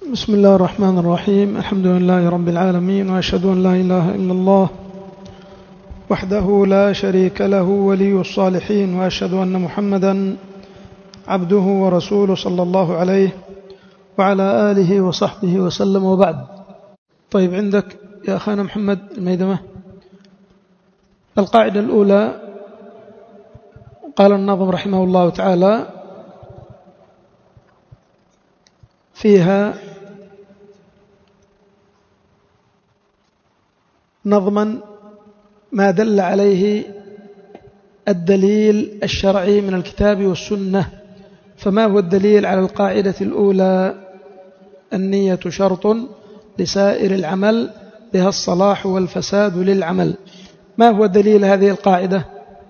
بسم الله الرحمن الرحيم. الحمد لله رب العالمين، وأشهد أن لا إله إلا الله وحده لا شريك له ولي الصالحين، وأشهد أن محمدا عبده ورسوله صلى الله عليه وعلى آله وصحبه وسلم، وبعد. طيب، عندك يا أخانا محمد الميدمة القاعدة الأولى. قال الناظم رحمه الله تعالى فيها نظما ما دل عليه الدليل الشرعي من الكتاب والسنة. فما هو الدليل على القاعدة الأولى؟ النية شرط لسائر العمل، بها الصلاح والفساد للعمل. ما هو دليل هذه القاعدة؟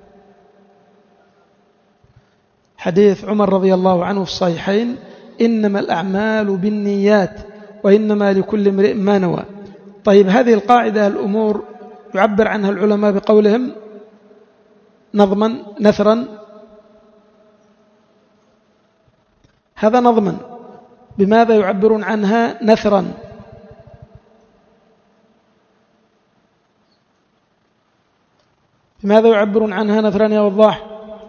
حديث عمر رضي الله عنه في الصحيحين: إنما الأعمال بالنيات وإنما لكل امرئ ما نوى. طيب، هذه القاعدة الأمور يعبر عنها العلماء بقولهم نظما نثرا. هذا نظما. بماذا يعبرون عنها نثرا؟ بماذا يعبرون عنها نثرا يا وضاح؟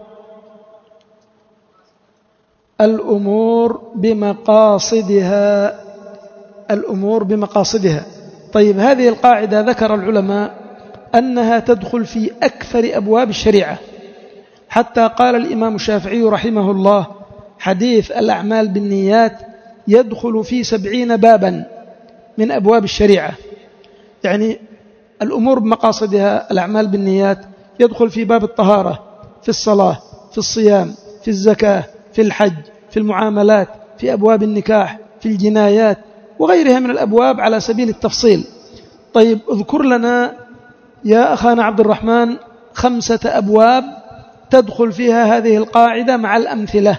الأمور بمقاصدها. الأمور بمقاصدها. طيب، هذه القاعدة ذكر العلماء أنها تدخل في أكثر أبواب الشريعة، حتى قال الإمام الشافعي رحمه الله: حديث الأعمال بالنيات يدخل في 70 بابا من أبواب الشريعة. يعني الأمور بمقاصدها، الأعمال بالنيات، يدخل في باب الطهارة، في الصلاة، في الصيام، في الزكاة، في الحج، في المعاملات، في أبواب النكاح، في الجنايات، وغيرها من الأبواب على سبيل التفصيل. طيب، اذكر لنا يا أخانا عبد الرحمن 5 أبواب تدخل فيها هذه القاعدة مع الأمثلة.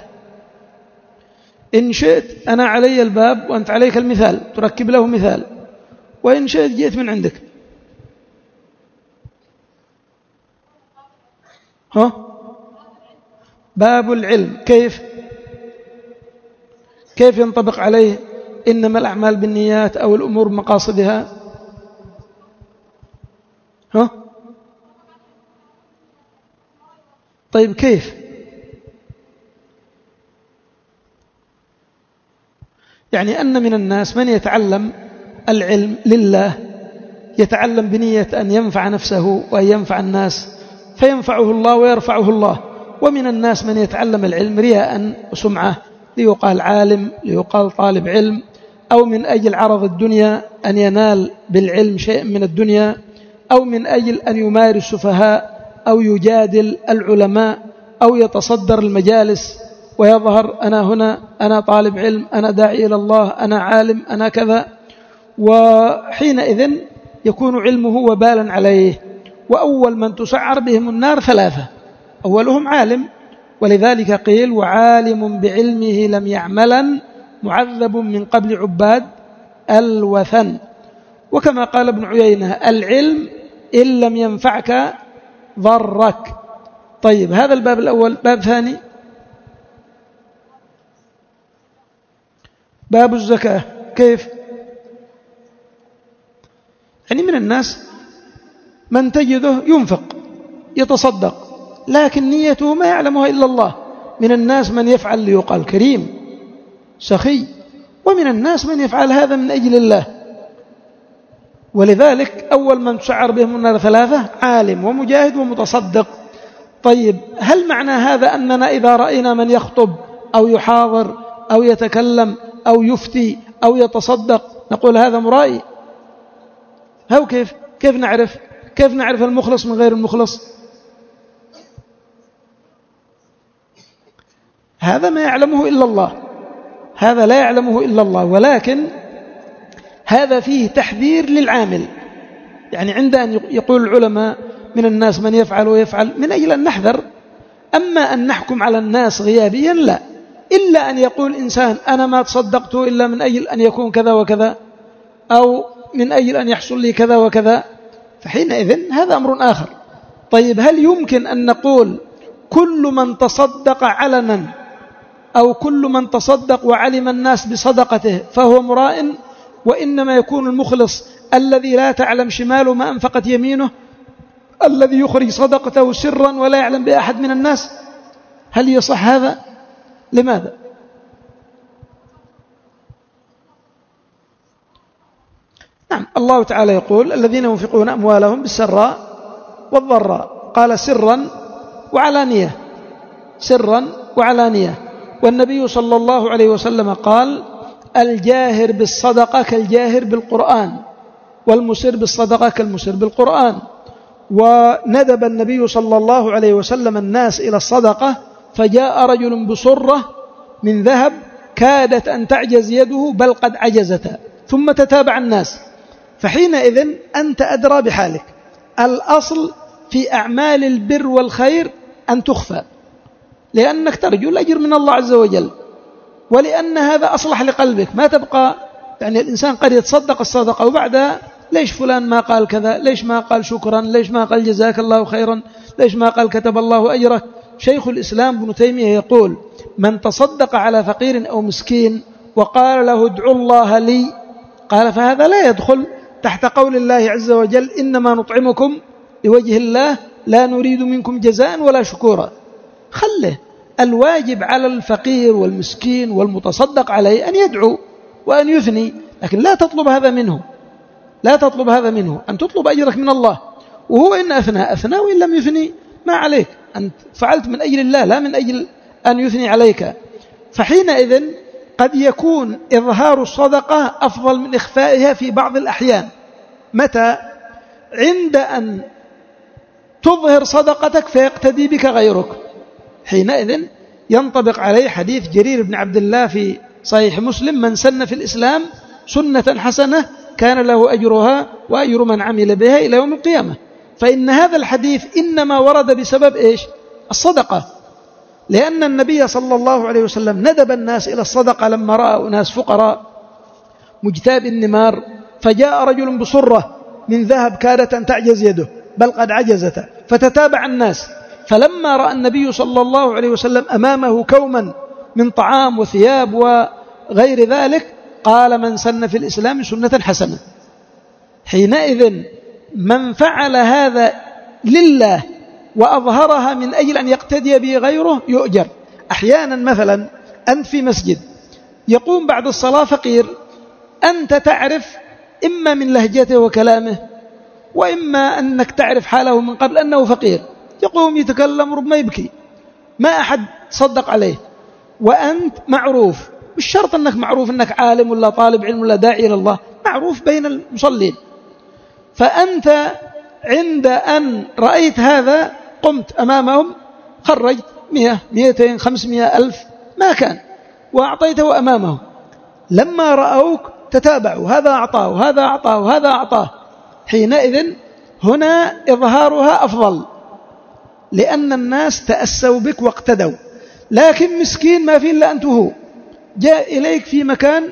إن شئت أنا علي الباب وأنت عليك المثال، تركب له مثال، وإن شئت جئت من عندك. باب العلم كيف ينطبق عليه إنما الأعمال بالنيات أو الأمور بمقاصدها؟ طيب، كيف؟ يعني أن من الناس من يتعلم العلم لله، يتعلم بنية أن ينفع نفسه وأن ينفع الناس فينفعه الله ويرفعه الله، ومن الناس من يتعلم العلم رياء وسمعة، ليقال عالم، ليقال طالب علم، أو من أجل عرض الدنيا أن ينال بالعلم شيء من الدنيا، أو من أجل أن يماري السفهاء، أو يجادل العلماء، أو يتصدر المجالس ويظهر: أنا هنا، أنا طالب علم، أنا داعي إلى الله، أنا عالم، أنا كذا. وحينئذ يكون علمه وبالا عليه. وأول من تسعر بهم النار 3: أولهم عالم، ولذلك قيل: وعالم بعلمه لم يعملا معذب من قبل عباد الوثن. وكما قال ابن عيينة: العلم إن لم ينفعك ضرك. طيب، هذا الباب الأول. باب ثاني، باب الزكاة. كيف؟ يعني من الناس من تجده ينفق يتصدق، لكن نيته ما يعلمها إلا الله. من الناس من يفعل ليقال كريم سخي، ومن الناس من يفعل هذا من أجل الله. ولذلك أول من تسعر بهم النار 3: عالم ومجاهد ومتصدق. طيب، هل معنى هذا أننا إذا رأينا من يخطب أو يحاضر أو يتكلم أو يفتي أو يتصدق نقول هذا مرائي؟ هو كيف نعرف المخلص من غير المخلص؟ هذا ما يعلمه إلا الله، هذا لا يعلمه إلا الله. ولكن هذا فيه تحذير للعامل. يعني عند أن يقول العلماء من الناس من يفعل ويفعل من أجل أن نحذر. أما أن نحكم على الناس غيابيا لا، إلا أن يقول إنسان: أنا ما تصدقت إلا من أجل أن يكون كذا وكذا، أو من أجل أن يحصل لي كذا وكذا، فحينئذ هذا أمر آخر. طيب، هل يمكن أن نقول كل من تصدق علنا أو كل من تصدق وعلم الناس بصدقته فهو مراء، وإنما يكون المخلص الذي لا تعلم شماله ما أنفقت يمينه، الذي يخرج صدقته سرا ولا يعلم بأحد من الناس. هل يصح هذا؟ لماذا؟ نعم، الله تعالى يقول الذين ينفقون أموالهم بالسراء والضراء، قال سرا وعلانية، سرا وعلانية. والنبي صلى الله عليه وسلم قال الجاهر بالصدقة كالجاهر بالقرآن، والمسر بالصدقة كالمسر بالقرآن. وندب النبي صلى الله عليه وسلم الناس إلى الصدقة، فجاء رجل بصرة من ذهب كادت أن تعجز يده بل قد عجزت، ثم تتابع الناس. فحينئذ أنت أدرى بحالك. الأصل في أعمال البر والخير أن تخفى، لأنك ترجو الأجر من الله عز وجل، ولأن هذا أصلح لقلبك. ما تبقى يعني الإنسان قد يتصدق الصدقة وبعدها ليش فلان ما قال كذا، ليش ما قال شكرا، ليش ما قال جزاك الله خيرا، ليش ما قال كتب الله أجرك. شيخ الإسلام ابن تيمية يقول من تصدق على فقير أو مسكين وقال له ادعو الله لي، قال فهذا لا يدخل تحت قول الله عز وجل إنما نطعمكم لوجه الله لا نريد منكم جزاء ولا شكورا. خله، الواجب على الفقير والمسكين والمتصدق عليه أن يدعو وأن يثني، لكن لا تطلب هذا منه، لا تطلب هذا منه، أن تطلب أجرك من الله. وهو إن أثنى وإن لم يثني ما عليك، أنت فعلت من أجل الله لا من أجل أن يثني عليك. فحينئذ قد يكون إظهار الصدقة أفضل من إخفائها في بعض الأحيان. متى؟ عند أن تظهر صدقتك فيقتدي بك غيرك، حينئذ ينطبق عليه حديث جرير بن عبد الله في صحيح مسلم من سن في الإسلام سنة حسنة كان له أجرها وأجر من عمل بها إلى يوم القيامة. فإن هذا الحديث إنما ورد بسبب إيش؟ الصدقة، لأن النبي صلى الله عليه وسلم ندب الناس إلى الصدقة لما رأى ناس فقراء مجتاب النمار، فجاء رجل بصرة من ذهب كادت أن تعجز يده بل قد عجزت، فتتابع الناس. فلما رأى النبي صلى الله عليه وسلم أمامه كوما من طعام وثياب وغير ذلك قال من سن في الإسلام سنة حسنة. حينئذ من فعل هذا لله وأظهرها من أجل أن يقتدي به غيره يؤجر. أحيانا مثلا أنت في مسجد يقوم بعد الصلاة فقير، أنت تعرف إما من لهجته وكلامه وإما أنك تعرف حاله من قبل أنه فقير، يقوم يتكلم ربما يبكي، ما أحد صدق عليه، وأنت معروف، مش شرط أنك معروف أنك عالم ولا طالب علم ولا داعي إلى الله، معروف بين المصلين. فأنت عند أن رأيت هذا قمت أمامهم خرجت 100 200 500 1000 ما كان وأعطيته أمامهم. لما رأوك تتابعوا، هذا أعطاه هذا أعطاه هذا أعطاه. حينئذ هنا إظهارها أفضل، لأن الناس تأسوا بك واقتدوا. لكن مسكين ما في إلا أنت هو، جاء إليك في مكان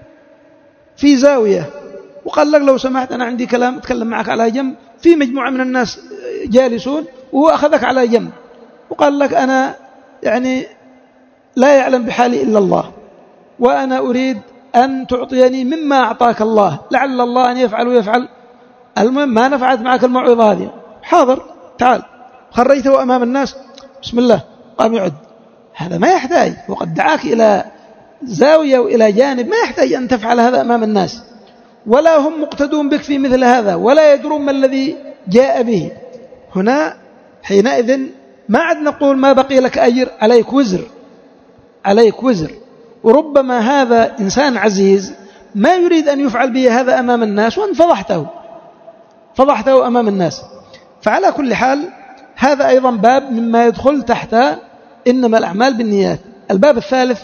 في زاوية وقال لك لو سمحت أنا عندي كلام أتكلم معك على جنب، في مجموعة من الناس جالسون وهو أخذك على جنب وقال لك أنا يعني لا يعلم بحالي إلا الله، وأنا أريد أن تعطيني مما أعطاك الله لعل الله أن يفعل ويفعل. المهم ما نفعت معك الموعظة هذه، حاضر تعال، خرجته أمام الناس بسم الله قام يعد. هذا ما يحتاج، وقد دعاك إلى زاوية وإلى جانب، ما يحتاج أن تفعل هذا أمام الناس، ولا هم مقتدون بك في مثل هذا ولا يدرون ما الذي جاء به. هنا حينئذ ما عد نقول ما بقي لك أجر، عليك وزر، عليك وزر. وربما هذا إنسان عزيز ما يريد أن يفعل به هذا أمام الناس وأن فضحته أمام الناس. فعلى كل حال هذا أيضا باب مما يدخل تحت إنما الأعمال بالنيات. الباب الثالث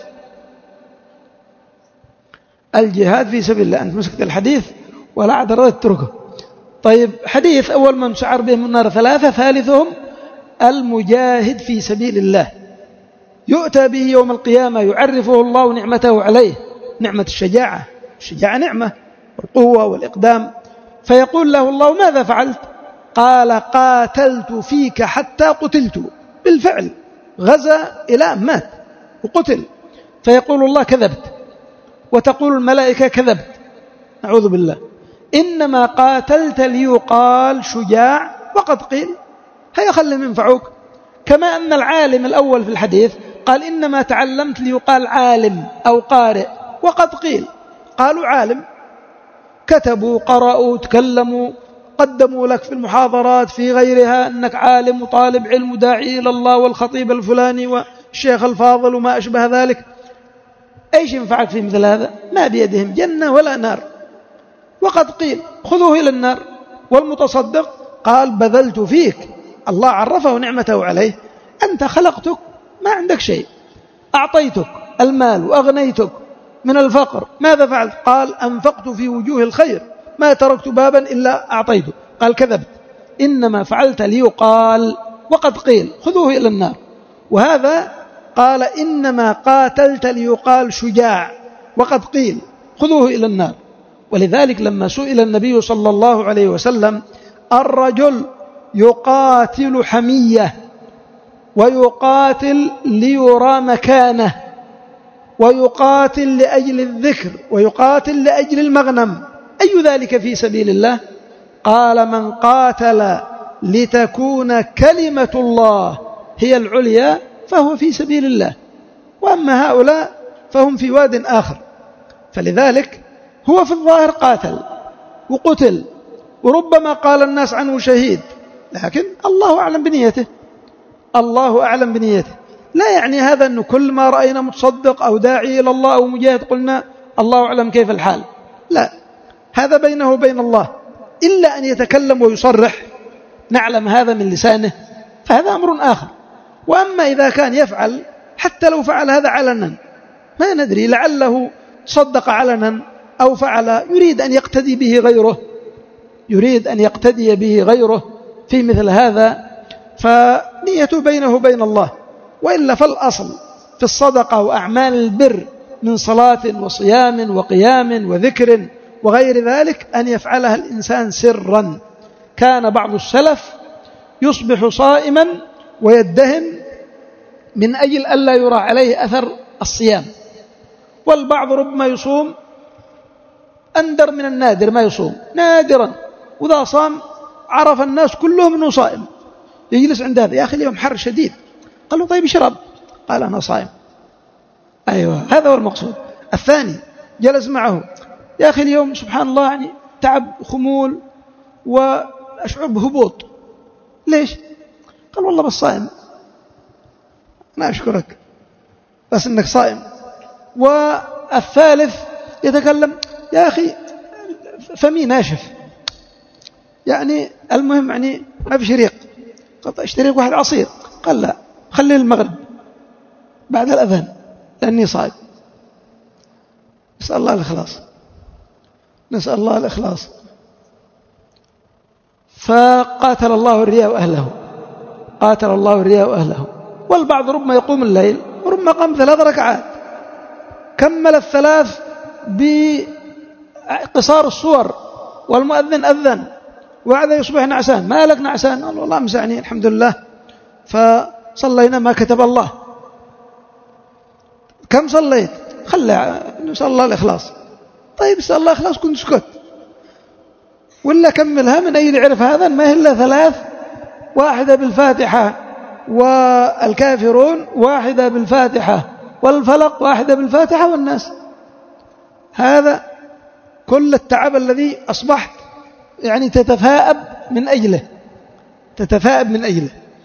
الجهاد في سبيل الله. أنت مسكت الحديث ولا عذر تتركه. طيب، حديث أول من سعر بهم النار 3، ثالثهم المجاهد في سبيل الله، يؤتى به يوم القيامة يعرفه الله نعمته عليه، نعمة الشجاعة، الشجاعة نعمة، والقوة والإقدام، فيقول له الله ماذا فعلت؟ قال قاتلت فيك حتى قتلت. بالفعل غزا إلى أن مات وقتل. فيقول الله كذبت، وتقول الملائكة كذبت، نعوذ بالله. إنما قاتلت ليقال شجاع وقد قيل، هيا خلهم ينفعوك. كما أن العالم الأول في الحديث قال إنما تعلمت ليقال عالم أو قارئ، وقد قيل، قالوا عالم، كتبوا قرأوا تكلموا قدموا لك في المحاضرات في غيرها أنك عالم وطالب علم وداعي إلى الله والخطيب الفلاني والشيخ الفاضل وما أشبه ذلك. أيش ينفعك في مثل هذا؟ ما بيدهم جنة ولا نار. وقد قيل خذوه إلى النار. والمتصدق قال بذلت فيك، الله عرفه نعمته عليه، أنت خلقتك ما عندك شيء، أعطيتك المال وأغنيتك من الفقر، ماذا فعلت؟ قال أنفقت في وجوه الخير، ما تركت بابا إلا أعطيته. قال كذبت، إنما فعلت ليقال وقد قيل خذوه إلى النار. وهذا قال إنما قاتلت ليقال شجاع وقد قيل خذوه إلى النار. ولذلك لما سئل النبي صلى الله عليه وسلم الرجل يقاتل حمية ويقاتل ليرى مكانه ويقاتل لأجل الذكر ويقاتل لأجل المغنم، أي ذلك في سبيل الله؟ قال من قاتل لتكون كلمة الله هي العليا فهو في سبيل الله، وأما هؤلاء فهم في واد آخر. فلذلك هو في الظاهر قاتل وقتل، وربما قال الناس عنه شهيد، لكن الله أعلم بنيته، الله أعلم بنيته. لا يعني هذا أنه كل ما رأينا متصدق أو داعي إلى الله أو مجاهد قلنا الله أعلم كيف الحال، لا، هذا بينه وبين الله، إلا أن يتكلم ويصرح نعلم هذا من لسانه فهذا أمر آخر. وأما إذا كان يفعل حتى لو فعل هذا علنا ما ندري، لعله صدق علنا أو فعل يريد أن يقتدي به غيره، يريد أن يقتدي به غيره في مثل هذا، فنيته بينه وبين الله. وإلا فالأصل في الصدقة وأعمال البر من صلاة وصيام وقيام وذكر وغير ذلك أن يفعلها الإنسان سرا. كان بعض السلف يصبح صائما ويدهن من أجل ألا يرى عليه أثر الصيام، والبعض ربما يصوم أندر من النادر، ما يصوم نادرا، وإذا صام عرف الناس كلهم أنه صائم، يجلس عند هذا، يا أخي اليوم حر شديد، قال له طيب اشرب، قال أنا صائم. أيوة هذا هو المقصود. الثاني جلس معه، يا أخي اليوم سبحان الله يعني تعب خمول وأشعر بهبوط، ليش؟ قال والله بس صائم. أنا أشكرك بس أنك صائم. والثالث يتكلم، يا أخي فمي ناشف، يعني المهم يعني ما في شريق، قال اشتري واحد عصير، قال لا خليه المغرب بعد الأذان لأني صائم. نسأل الله الإخلاص، نسأل الله الإخلاص. فقاتل الله الرياء وأهله، قاتل الله الرياء وأهله. والبعض ربما يقوم الليل وربما قام 3 ركعات، كمل الثلاث بقصار الصور، والمؤذن أذن وعذا يصبح نعسان، ما لك نعسان؟ قال والله مسعني الحمد لله فصلينا ما كتب الله. كم صليت؟ خلي نسأل الله الإخلاص. طيب نسأل الله الإخلاص كنت سكت، ولا كملها من أين يعرف هذا ما هي إلا 3، واحدة بالفاتحة والكافرون، واحدة بالفاتحة والفلق، واحدة بالفاتحة والناس. هذا كل التعب الذي أصبحت يعني تتثاءب من أجله، تتثاءب من أجله.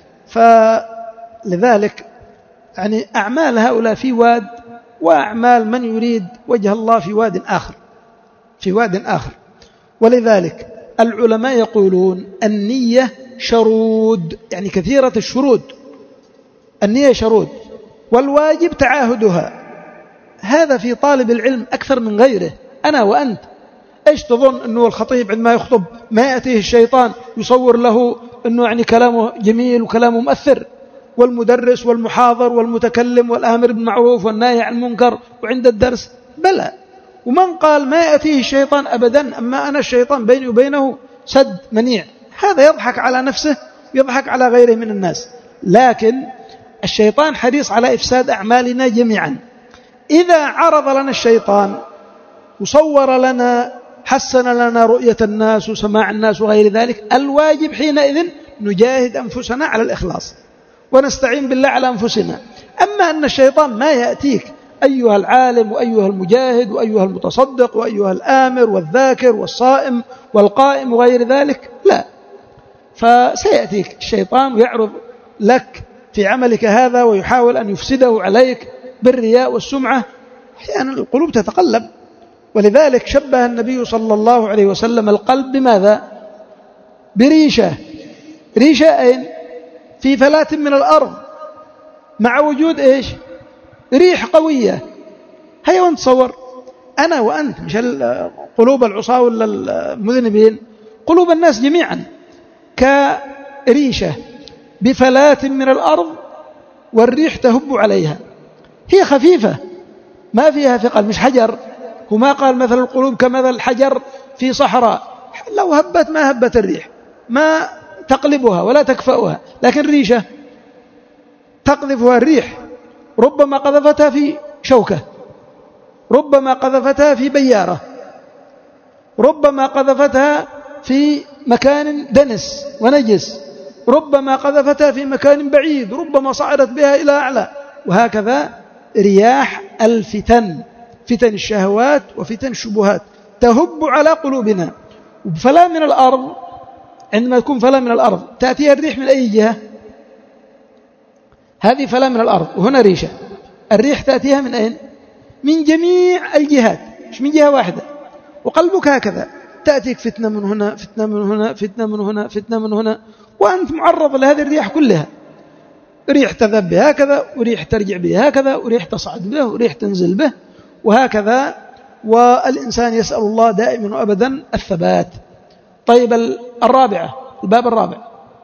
فلذلك يعني أعمال هؤلاء في واد، وأعمال من يريد وجه الله في واد آخر، في واد آخر. ولذلك العلماء يقولون النية شرود، يعني كثيرة الشرود، النية شرود، والواجب تعاهدها. هذا في طالب العلم أكثر من غيره. أنا وأنت إيش تظن أنه الخطيب عندما يخطب ما يأتيه الشيطان يصور له أنه يعني كلامه جميل وكلامه مؤثر، والمدرس والمحاضر والمتكلم والآمر بالمعروف والناهي عن المنكر وعند الدرس؟ بلى. ومن قال ما يأتيه الشيطان أبدا، أما أنا الشيطان بيني وبينه سد منيع، هذا يضحك على نفسه يضحك على غيره من الناس. لكن الشيطان حريص على إفساد أعمالنا جميعا. إذا عرض لنا الشيطان وصور لنا حسن لنا رؤية الناس وسماع الناس وغير ذلك، الواجب حينئذ نجاهد أنفسنا على الإخلاص ونستعين بالله على أنفسنا. أما أن الشيطان ما يأتيك أيها العالم وأيها المجاهد وأيها المتصدق وأيها الآمر والذاكر والصائم والقائم وغير ذلك، لا، فسيأتيك الشيطان ويعرض لك في عملك هذا ويحاول أن يفسده عليك بالرياء والسمعة. أحيانا القلوب تتقلب، ولذلك شبه النبي صلى الله عليه وسلم القلب بماذا؟ بريشة. ريشة أين؟ في فلاة من الأرض مع وجود إيش؟ ريح قوية. هيا وانت تصور أنا وأنت، مش قلوب العصاة ولا المذنبين، قلوب الناس جميعا كريشة بفلاة من الأرض والريح تهب عليها، هي خفيفة ما فيها ثقل، مش حجر. وما قال مثل القلوب كمثل الحجر في صحراء، لو هبت ما هبت الريح، ما تقلبها ولا تكفأها، لكن ريشة تقذفها الريح، ربما قذفتها في شوكة، ربما قذفتها في بيارة، ربما قذفتها في مكان دنس ونجس، ربما قذفتها في مكان بعيد، ربما صعدت بها إلى أعلى. وهكذا رياح الفتن، فتن الشهوات وفتن الشبهات تهب على قلوبنا. فلا من الأرض، عندما يكون فلا من الأرض تأتيها الريح من أي جهة؟ هذه فلا من الأرض، وهنا ريشة. الريح تأتيها من أين؟ من جميع الجهات، مش من جهة واحدة. وقلبك هكذا، تأتيك فتنة من هنا، فتنة من هنا، فتنة من هنا، فتنة من هنا، وأنت معرض لهذه الرياح كلها. ريح تذهب به هكذا، وريح ترجع به هكذا، وريح تصعد به، وريح تنزل به، وهكذا. والإنسان يسأل الله دائما وأبدا الثبات. طيب الرابعة، الباب الرابع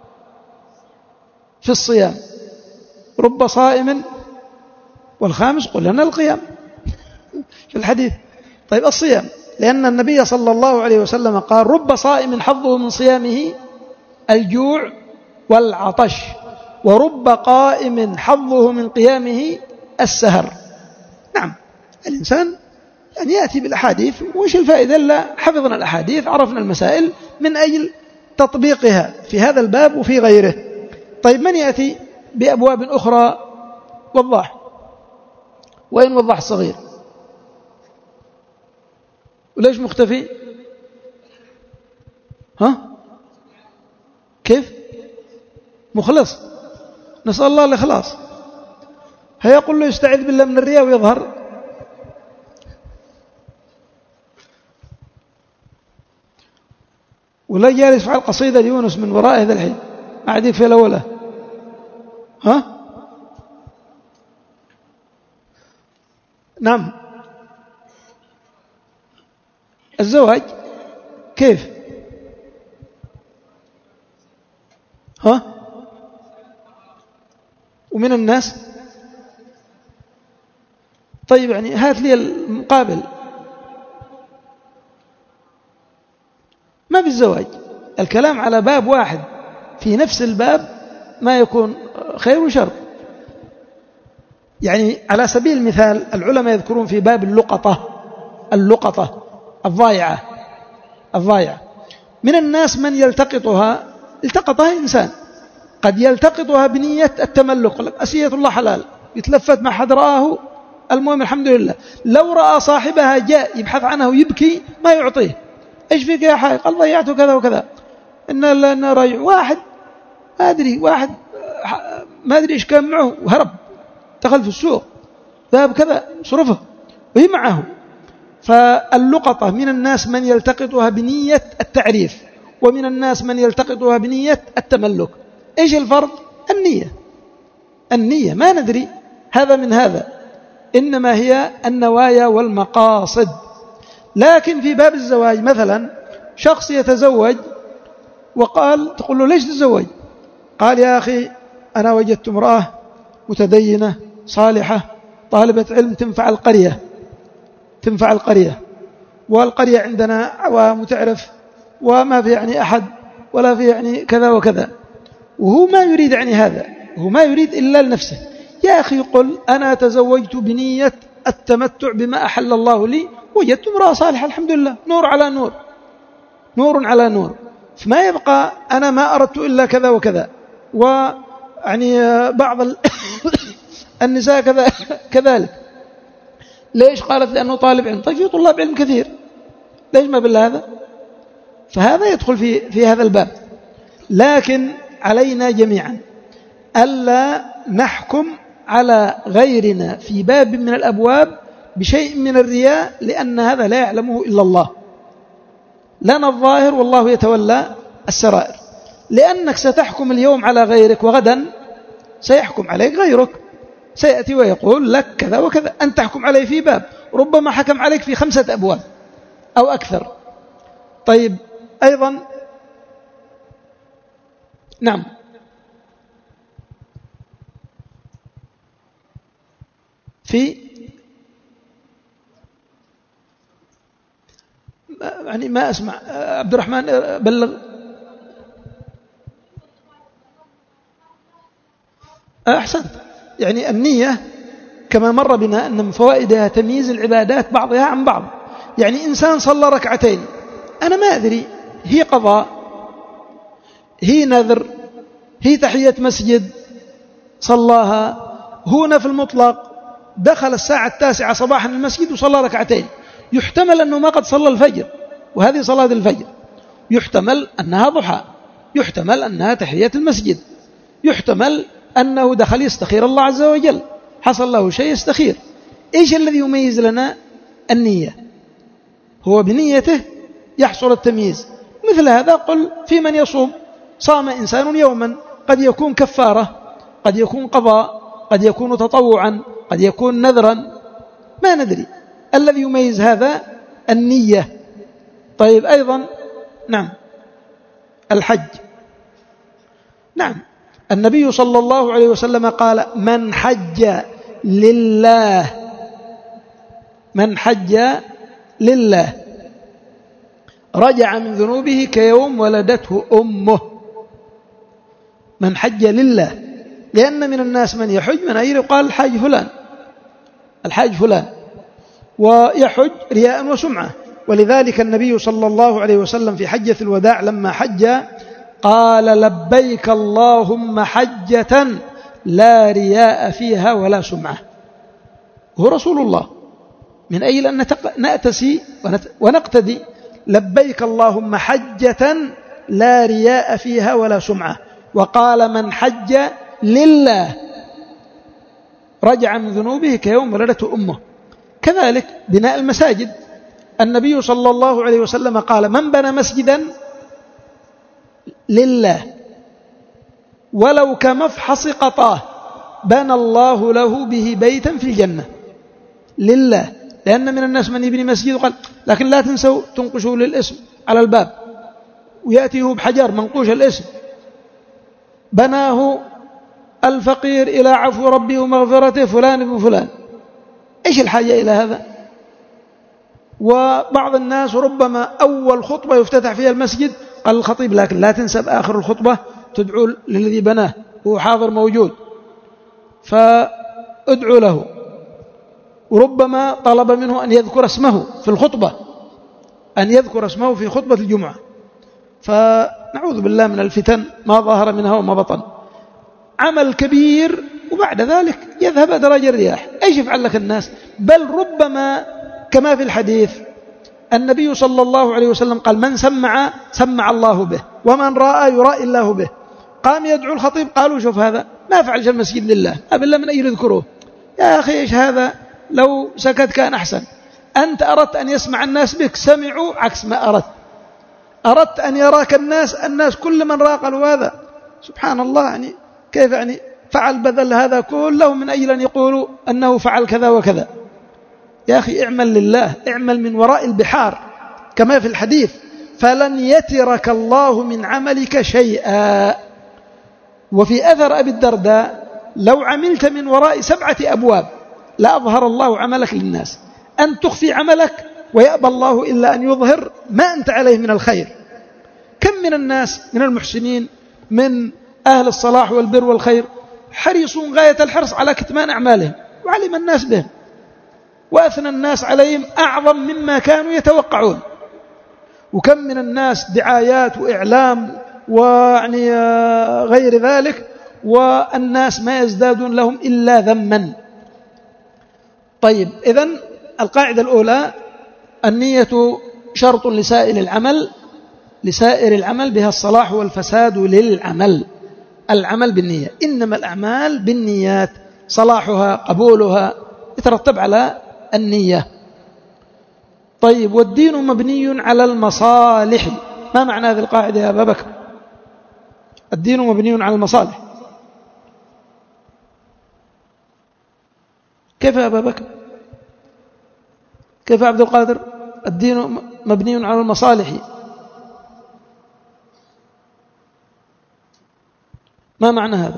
في الصيام، رب صائم، والخامس قل لنا القيام في الحديث. طيب الصيام، لأن النبي صلى الله عليه وسلم قال رب صائم حظه من صيامه الجوع والعطش، ورب قائم حظه من قيامه السهر. نعم، الإنسان أن يأتي بالأحاديث، وش الفائدة إلا حفظنا الأحاديث، عرفنا المسائل من أجل تطبيقها في هذا الباب وفي غيره. طيب من يأتي بأبواب أخرى؟ وضاح، وين وضاح الصغير؟ وليش مختفي؟ ها؟ كيف؟ مخلص، نسأل الله الإخلاص. هيقول له يستعيذ بالله من الرياء ويظهر. ولا جالس على القصيدة يونس من وراء هذا الحين، ما عاد يكفي الأولى. ها؟ نعم. الزواج كيف؟ ها؟ ومن الناس؟ طيب يعني هات لي المقابل. ما في الزواج، الكلام على باب واحد، في نفس الباب ما يكون خير وشر. يعني على سبيل المثال العلماء يذكرون في باب اللقطة الضائعة، من الناس من يلتقطها إنسان قد يلتقطها بنية التملق، أسية الله حلال، يتلفت ما حد رآه، المهم الحمد لله. لو رأى صاحبها جاء يبحث عنه ويبكي ما يعطيه. إيش فيك يا حي؟ قال ضيعته كذا وكذا. إن رجع واحد ما أدري إيش كان معه وهرب، دخل في السوق، ذهب كذا صرفه وهي معه. فاللقطة من الناس من يلتقطها بنية التعريف، ومن الناس من يلتقطها بنية التملك. إيش الفرق؟ النية ما ندري هذا من هذا، إنما هي النوايا والمقاصد. لكن في باب الزواج مثلا شخص يتزوج وقال، تقول له ليش تتزوج؟ قال يا أخي أنا وجدت امرأة متدينة صالحة طالبة علم تنفع القرية، والقرية عندنا عوام وتعرف، وما في يعني أحد ولا في يعني كذا وكذا. وهو ما يريد يعني هذا، هو ما يريد إلا لنفسه. يا أخي قل أنا تزوجت بنية التمتع بما أحل الله لي، وجدت امرأة صالحة الحمد لله، نور على نور، نور على نور، فما يبقى أنا ما أردت إلا كذا وكذا. ويعني بعض النساء كذلك. ليش؟ قالت لأنه طالب علم. طيب في طلاب علم كثير، ليش ما بالله هذا؟ فهذا يدخل في هذا الباب. لكن علينا جميعا ألا نحكم على غيرنا في باب من الأبواب بشيء من الرياء، لأن هذا لا يعلمه إلا الله، لنا الظاهر والله يتولى السرائر. لأنك ستحكم اليوم على غيرك، وغدا سيحكم عليك غيرك، سيأتي ويقول لك كذا وكذا، أن تحكم عليه في باب ربما حكم عليك في 5 أبواب أو أكثر. طيب أيضا نعم، يعني ما أسمع عبد الرحمن بلغ. أحسنت. يعني النية كما مر بنا أن من فوائدها تمييز العبادات بعضها عن بعض. يعني إنسان صلى ركعتين، أنا ما أدري هي قضاء، هي نذر، هي تحية مسجد صلاها، هنا في المطلق دخل الساعة 9 صباحا المسجد وصلى ركعتين، يحتمل أنه ما قد صلى الفجر، وهذه صلاة الفجر، يحتمل أنها ضحى، يحتمل أنها تحية المسجد، يحتمل أنه دخل يستخير الله عز وجل، حصل له شيء يستخير. إيش الذي يميز لنا؟ النية. هو بنيته يحصل التمييز. مثل هذا قل في من يصوم، صام إنسان يوما، قد يكون كفارة، قد يكون قضاء، قد يكون تطوعا، قد يكون نذرا، ما ندري. الذي يميز هذا النية. طيب أيضا نعم الحج. نعم النبي صلى الله عليه وسلم قال من حج لله، من حج لله رجع من ذنوبه كيوم ولدته أمه. من حج لله، لأن من الناس من يحج من أجل يقال الحاج فلان، الحاج فلان، ويحج رياء وسمعة. ولذلك النبي صلى الله عليه وسلم في حجة الوداع لما حج قال لبيك اللهم حجة لا رياء فيها ولا سمعة. هو رسول الله، من أجل أن نأتسي ونقتدي. لبيك اللهم حجة لا رياء فيها ولا سمعة. وقال من حج لله رجع من ذنوبه كيوم ولدته أمه. كذلك بناء المساجد، النبي صلى الله عليه وسلم قال من بنى مسجدا لله ولو كمفحص قطاه بنى الله له به بيتا في الجنة. لله، لأن من الناس من يبني مسجد وقال لكن لا تنسوا تنقشوا للاسم على الباب، ويأتيه بحجر منقوش الاسم، بناه الفقير إلى عفو ربي ومغفرته فلان ابن فلان. إيش الحاجة إلى هذا؟ وبعض الناس ربما أول خطبة يفتتح فيها المسجد قال الخطيب لكن لا تنسى بآخر الخطبة تدعو للذي بناه، هو حاضر موجود، فادعو له. وربما طلب منه أن يذكر اسمه في الخطبة، أن يذكر اسمه في خطبة الجمعة. فنعوذ بالله من الفتن ما ظهر منها وما بطن. عمل كبير، وبعد ذلك يذهب أدراج الرياح. إيش يفعل لك الناس؟ بل ربما كما في الحديث النبي صلى الله عليه وسلم قال من سمع سمع الله به، ومن رأى يرائي الله به. قام يدعو الخطيب، قالوا شوف هذا ما فعلش المسجد لله، أبلا من أجل يذكروه. يا أخي إيش هذا؟ لو سكت كان أحسن. أنت أردت أن يسمع الناس بك، سمعوا عكس ما أردت. أردت أن يراك الناس كل من رأى قالوا هذا سبحان الله، يعني كيف يعني فعل بذل هذا كله من أجل أن يقولوا أنه فعل كذا وكذا. يا أخي اعمل لله، اعمل من وراء البحار كما في الحديث فلن يترك الله من عملك شيئا. وفي أثر أبي الدرداء لو عملت من وراء 7 أبواب لأظهر الله عملك للناس. أن تخفي عملك ويأبى الله إلا أن يظهر ما أنت عليه من الخير. كم من الناس من المحسنين من أهل الصلاح والبر والخير حريصون غاية الحرص على كتمان أعمالهم، وعلم الناس بهم، وأثنى الناس عليهم أعظم مما كانوا يتوقعون. وكم من الناس دعايات وإعلام ويعني غير ذلك، والناس ما يزدادون لهم إلا ذما. طيب، إذن القاعدة الأولى: النية شرط لسائر العمل بها الصلاح والفساد للعمل. العمل بالنية، إنما الأعمال بالنيات، صلاحها قبولها يترتب على النية. طيب، والدين مبني على المصالح. ما معنى هذه القاعدة يا أبا بكر؟ الدين مبني على المصالح. كيف يا أبا بكر؟ كيف يا عبد القادر؟ الدين مبني على المصالح. ما معنى هذا؟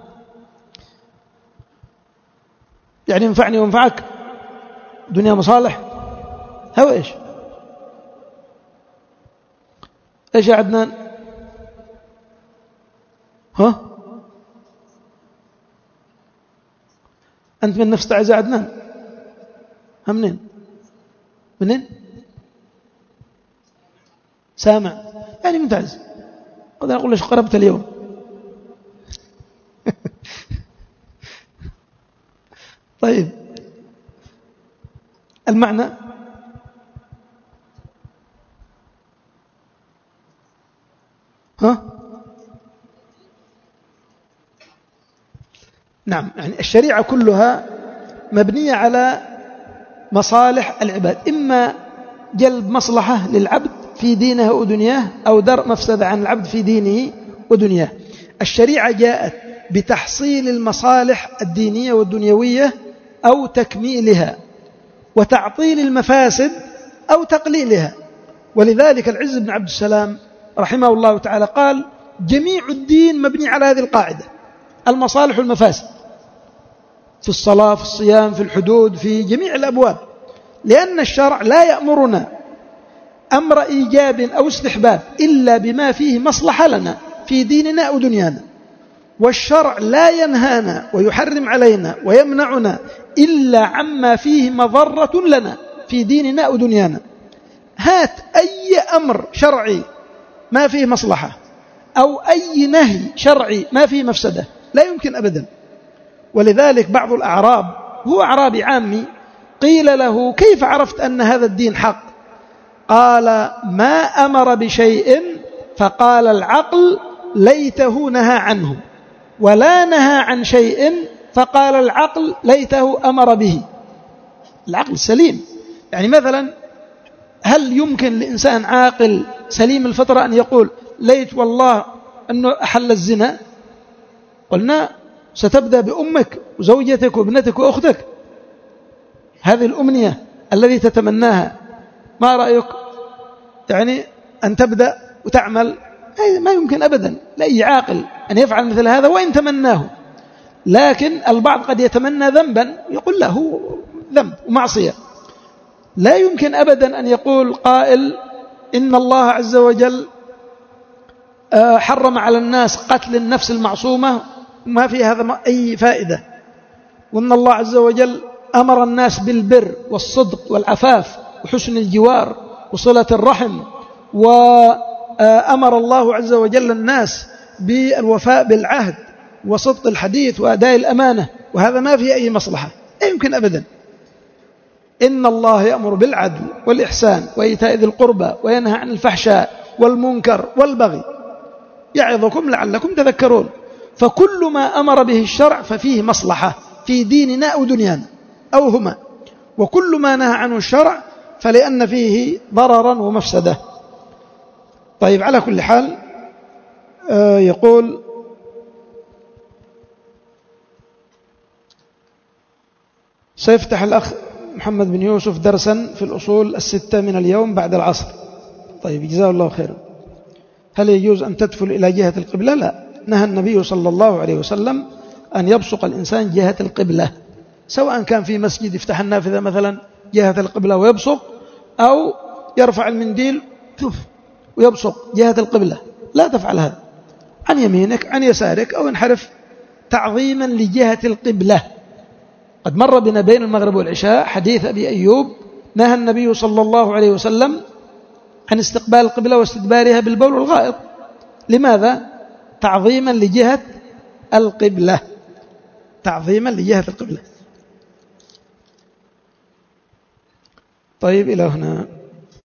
يعني ينفعني وينفعك، دنيا مصالح، هو إيش يا عدنان؟ ها؟ أنت من نفس تعز يا عدنان؟ هم منين؟ سامع يعني من تعز. قد أقول ليش قربت اليوم. طيب، المعنى ها؟ نعم، يعني الشريعة كلها مبنية على مصالح العباد، إما جلب مصلحة للعبد في دينه ودنياه، أو درء مفسدة عن العبد في دينه ودنياه. الشريعة جاءت بتحصيل المصالح الدينية والدنيوية أو تكميلها، وتعطيل المفاسد أو تقليلها. ولذلك العز بن عبد السلام رحمه الله تعالى قال: جميع الدين مبني على هذه القاعدة، المصالح والمفاسد، في الصلاة، في الصيام، في الحدود، في جميع الأبواب. لأن الشرع لا يأمرنا أمر إيجاب أو استحباب إلا بما فيه مصلحة لنا في ديننا أو دنيانا، والشرع لا ينهانا ويحرم علينا ويمنعنا إلا عما فيه مضرة لنا في ديننا أو دنيانا. هات أي أمر شرعي ما فيه مصلحة، أو أي نهي شرعي ما فيه مفسدة، لا يمكن أبدا. ولذلك بعض الأعراب، هو أعرابي عامي، قيل له: كيف عرفت أن هذا الدين حق؟ قال: ما أمر بشيء فقال العقل ليته نهى عنه، ولا نهى عن شيء فقال العقل ليته أمر به. العقل السليم. يعني مثلا، هل يمكن لإنسان عاقل سليم الفطرة أن يقول: ليت والله أنه أحل الزنا؟ قلنا: ستبدأ بأمك وزوجتك وابنتك وأختك، هذه الأمنية الذي تتمناها. ما رأيك يعني أن تبدأ وتعمل؟ ما يمكن أبدا لأي عاقل أن يفعل مثل هذا وإن تمناه. لكن البعض قد يتمنى ذنبا، يقول له ذنب ومعصية. لا يمكن أبدا أن يقول قائل: إن الله عز وجل حرم على الناس قتل النفس المعصومة، ما في هذا أي فائدة، وإن الله عز وجل أمر الناس بالبر والصدق والعفاف وحسن الجوار وصلة الرحم، وأمر الله عز وجل الناس بالوفاء بالعهد وصدق الحديث وأداء الأمانة، وهذا ما فيه أي مصلحة. لا يمكن أبدا. إن الله يأمر بالعدل والإحسان وإيتاء ذي القربى وينهى عن الفحشاء والمنكر والبغي يعظكم لعلكم تذكرون. فكل ما أمر به الشرع ففيه مصلحة في ديننا أو دنيانا أو هما، وكل ما نهى عنه الشرع فلأن فيه ضررا ومفسدة. طيب، على كل حال يقول: سيفتح الأخ محمد بن يوسف درسا في الأصول الستة من اليوم بعد العصر. طيب، جزاه الله خيرا. هل يجوز أن تدفل إلى جهة القبلة؟ لا، نهى النبي صلى الله عليه وسلم أن يبصق الإنسان جهة القبلة، سواء كان في مسجد يفتح النافذة مثلا جهة القبلة ويبصق، أو يرفع المنديل ويبصق جهة القبلة. لا تفعل هذا، عن يمينك عن يسارك، أو انحرف تعظيما لجهة القبلة. قد مر بنا بين المغرب والعشاء حديث أبي أيوب نهى النبي صلى الله عليه وسلم عن استقبال القبلة واستدبارها بالبول والغائط. لماذا؟ تعظيما لجهة القبلة، تعظيما لجهة القبلة. طيب إلى هنا.